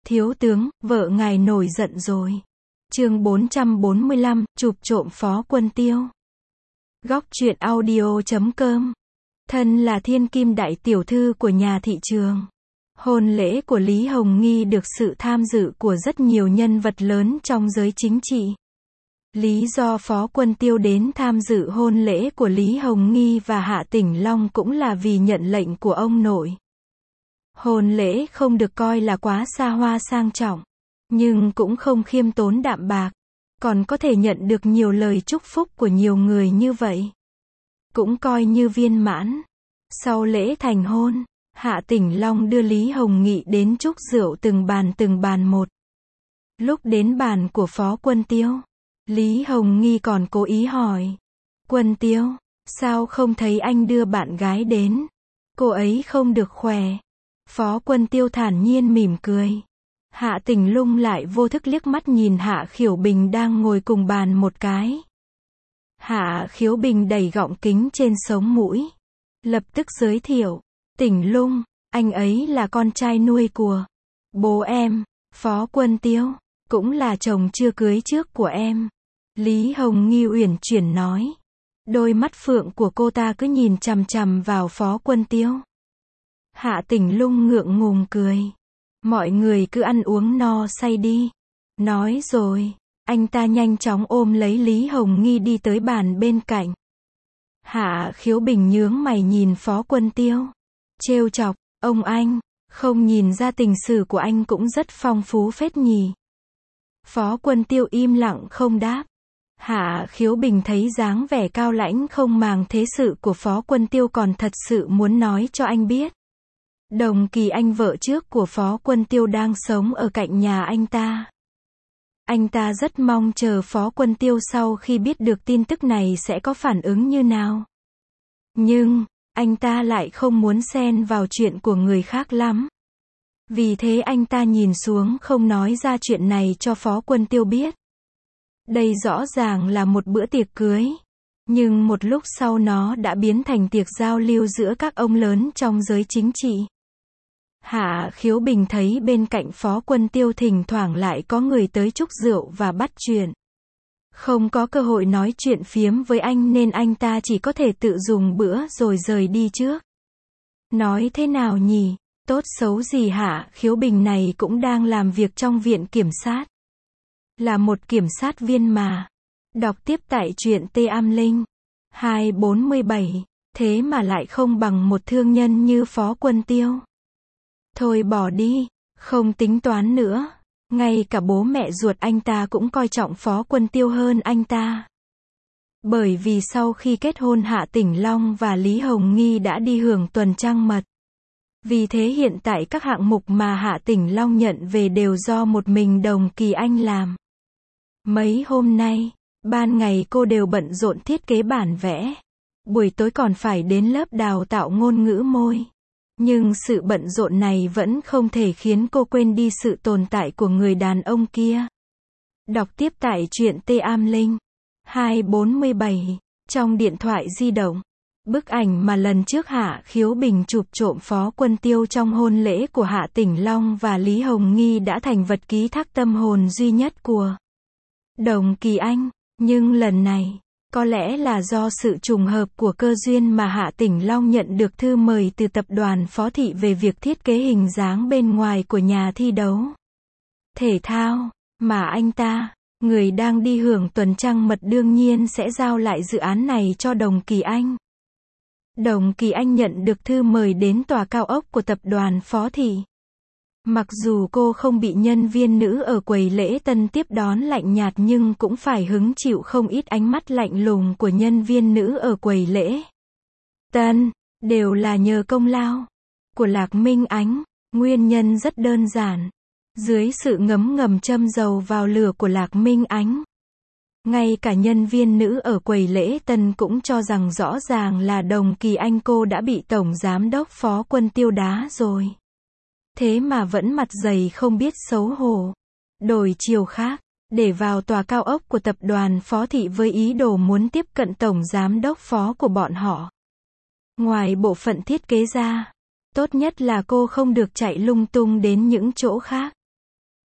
Thiếu tướng, vợ ngài nổi giận rồi. Chương 445, chụp trộm Phó Quân Tiêu. Góc truyện audio.com. Thân là thiên kim đại tiểu thư của nhà thị trường. Hôn lễ của Lý Hồng Nghi được sự tham dự của rất nhiều nhân vật lớn trong giới chính trị. Lý do Phó Quân Tiêu đến tham dự hôn lễ của Lý Hồng Nghi và Hạ Tỉnh Long cũng là vì nhận lệnh của ông nội. Hôn lễ không được coi là quá xa hoa sang trọng, nhưng cũng không khiêm tốn đạm bạc, còn có thể nhận được nhiều lời chúc phúc của nhiều người như vậy. Cũng coi như viên mãn. Sau lễ thành hôn, Hạ Tỉnh Long đưa Lý Hồng Nghị đến chúc rượu từng bàn một. Lúc đến bàn của Phó Quân Tiêu, Lý Hồng Nghi còn cố ý hỏi: Quân Tiêu, sao không thấy anh đưa bạn gái đến? Cô ấy không được khỏe. Phó Quân Tiêu thản nhiên mỉm cười. Hạ Tỉnh Lung lại vô thức liếc mắt nhìn Hạ Khiếu Bình đang ngồi cùng bàn một cái. Hạ Khiếu Bình đẩy gọng kính trên sống mũi, lập tức giới thiệu: Tỉnh Lung, anh ấy là con trai nuôi của bố em, Phó Quân Tiêu, cũng là chồng chưa cưới trước của em. Lý Hồng Nghi uyển chuyển nói. Đôi mắt phượng của cô ta cứ nhìn chằm chằm vào Phó Quân Tiêu. Hạ Tỉnh Lung ngượng ngùng cười. Mọi người cứ ăn uống no say đi. Nói rồi, anh ta nhanh chóng ôm lấy Lý Hồng Nghi đi tới bàn bên cạnh. Hạ Khiếu Bình nhướng mày nhìn Phó Quân Tiêu, trêu chọc: Ông anh, không nhìn ra tình sử của anh cũng rất phong phú phết nhỉ. Phó Quân Tiêu im lặng không đáp. Hạ Khiếu Bình thấy dáng vẻ cao lãnh không màng thế sự của Phó Quân Tiêu còn thật sự muốn nói cho anh biết. Đồng Kỳ Anh, vợ trước của Phó Quân Tiêu, đang sống ở cạnh nhà anh ta. Anh ta rất mong chờ Phó Quân Tiêu sau khi biết được tin tức này sẽ có phản ứng như nào. Nhưng, anh ta lại không muốn xen vào chuyện của người khác lắm. Vì thế anh ta nhìn xuống không nói ra chuyện này cho Phó Quân Tiêu biết. Đây rõ ràng là một bữa tiệc cưới. Nhưng một lúc sau nó đã biến thành tiệc giao lưu giữa các ông lớn trong giới chính trị. Hạ Khiếu Bình thấy bên cạnh Phó Quân Tiêu thỉnh thoảng lại có người tới chúc rượu và bắt chuyện. Không có cơ hội nói chuyện phiếm với anh nên anh ta chỉ có thể tự dùng bữa rồi rời đi trước. Nói thế nào nhỉ, tốt xấu gì Hạ Khiếu Bình này cũng đang làm việc trong viện kiểm sát. Là một kiểm sát viên mà. Đọc tiếp tại truyện Tê Am Linh 247, thế mà lại không bằng một thương nhân như Phó Quân Tiêu. Thôi bỏ đi, không tính toán nữa. Ngay cả bố mẹ ruột anh ta cũng coi trọng Phó Quân Tiêu hơn anh ta. Bởi vì sau khi kết hôn Hạ Tỉnh Long và Lý Hồng Nghi đã đi hưởng tuần trăng mật. Vì thế hiện tại các hạng mục mà Hạ Tỉnh Long nhận về đều do một mình Đồng Kỳ Anh làm. Mấy hôm nay, ban ngày cô đều bận rộn thiết kế bản vẽ. Buổi tối còn phải đến lớp đào tạo ngôn ngữ môi. Nhưng sự bận rộn này vẫn không thể khiến cô quên đi sự tồn tại của người đàn ông kia. Đọc tiếp tại truyện Tê Am Linh 247, trong điện thoại di động. Bức ảnh mà lần trước Hạ Khiếu Bình chụp trộm Phó Quân Tiêu trong hôn lễ của Hạ Tỉnh Long và Lý Hồng Nghi đã thành vật ký thác tâm hồn duy nhất của Đồng Kỳ Anh. Nhưng lần này, có lẽ là do sự trùng hợp của cơ duyên mà Hạ Tỉnh Long nhận được thư mời từ tập đoàn Phó Thị về việc thiết kế hình dáng bên ngoài của nhà thi đấu thể thao, mà anh ta, người đang đi hưởng tuần trăng mật, đương nhiên sẽ giao lại dự án này cho Đồng Kỳ Anh. Đồng Kỳ Anh nhận được thư mời đến tòa cao ốc của tập đoàn Phó Thị. Mặc dù cô không bị nhân viên nữ ở quầy lễ tân tiếp đón lạnh nhạt nhưng cũng phải hứng chịu không ít ánh mắt lạnh lùng của nhân viên nữ ở quầy lễ tân, đều là nhờ công lao của Lạc Minh Ánh. Nguyên nhân rất đơn giản. Dưới sự ngấm châm dầu vào lửa của Lạc Minh Ánh, ngay cả nhân viên nữ ở quầy lễ tân cũng cho rằng rõ ràng là Đồng Kỳ Anh cô đã bị Tổng Giám đốc Phó Quân Tiêu đá rồi. Thế mà vẫn mặt dày không biết xấu hổ. Đổi chiều khác, để vào tòa cao ốc của tập đoàn Phó Thị với ý đồ muốn tiếp cận Tổng Giám đốc Phó của bọn họ. Ngoài bộ phận thiết kế ra, tốt nhất là cô không được chạy lung tung đến những chỗ khác.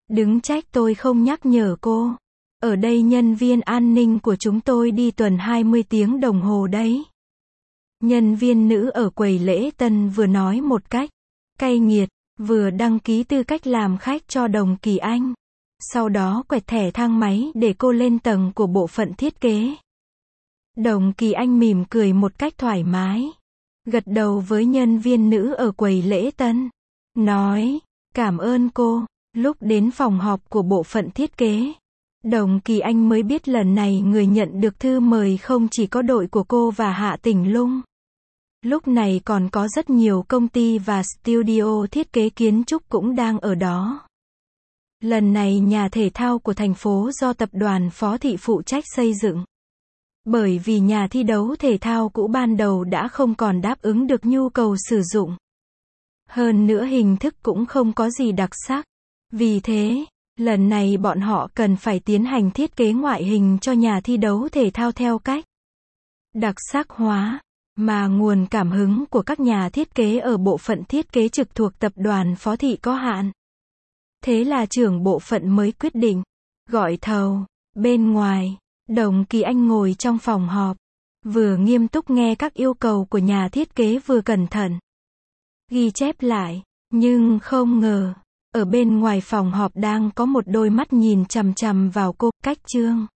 Đừng trách tôi không nhắc nhở cô. Ở đây nhân viên an ninh của chúng tôi đi tuần 20 tiếng đồng hồ đấy. Nhân viên nữ ở quầy lễ tân vừa nói một cách cay nghiệt, vừa đăng ký tư cách làm khách cho Đồng Kỳ Anh. Sau đó quẹt thẻ thang máy để cô lên tầng của bộ phận thiết kế. Đồng Kỳ Anh mỉm cười một cách thoải mái, gật đầu với nhân viên nữ ở quầy lễ tân, nói, cảm ơn cô. Lúc đến phòng họp của bộ phận thiết kế, Đồng Kỳ Anh mới biết lần này người nhận được thư mời không chỉ có đội của cô và Hạ Tỉnh Lung. Lúc này còn có rất nhiều công ty và studio thiết kế kiến trúc cũng đang ở đó. Lần này nhà thể thao của thành phố do tập đoàn Phó Thị phụ trách xây dựng. Bởi vì nhà thi đấu thể thao cũ ban đầu đã không còn đáp ứng được nhu cầu sử dụng. Hơn nữa hình thức cũng không có gì đặc sắc. Vì thế, lần này bọn họ cần phải tiến hành thiết kế ngoại hình cho nhà thi đấu thể thao theo cách đặc sắc hóa, mà nguồn cảm hứng của các nhà thiết kế ở bộ phận thiết kế trực thuộc tập đoàn Phó Thị có hạn. Thế là trưởng bộ phận mới quyết định gọi thầu. Bên ngoài, Đồng Kỳ Anh ngồi trong phòng họp, vừa nghiêm túc nghe các yêu cầu của nhà thiết kế vừa cẩn thận ghi chép lại, nhưng không ngờ, ở bên ngoài phòng họp đang có một đôi mắt nhìn chằm chằm vào cô, Cách Trương.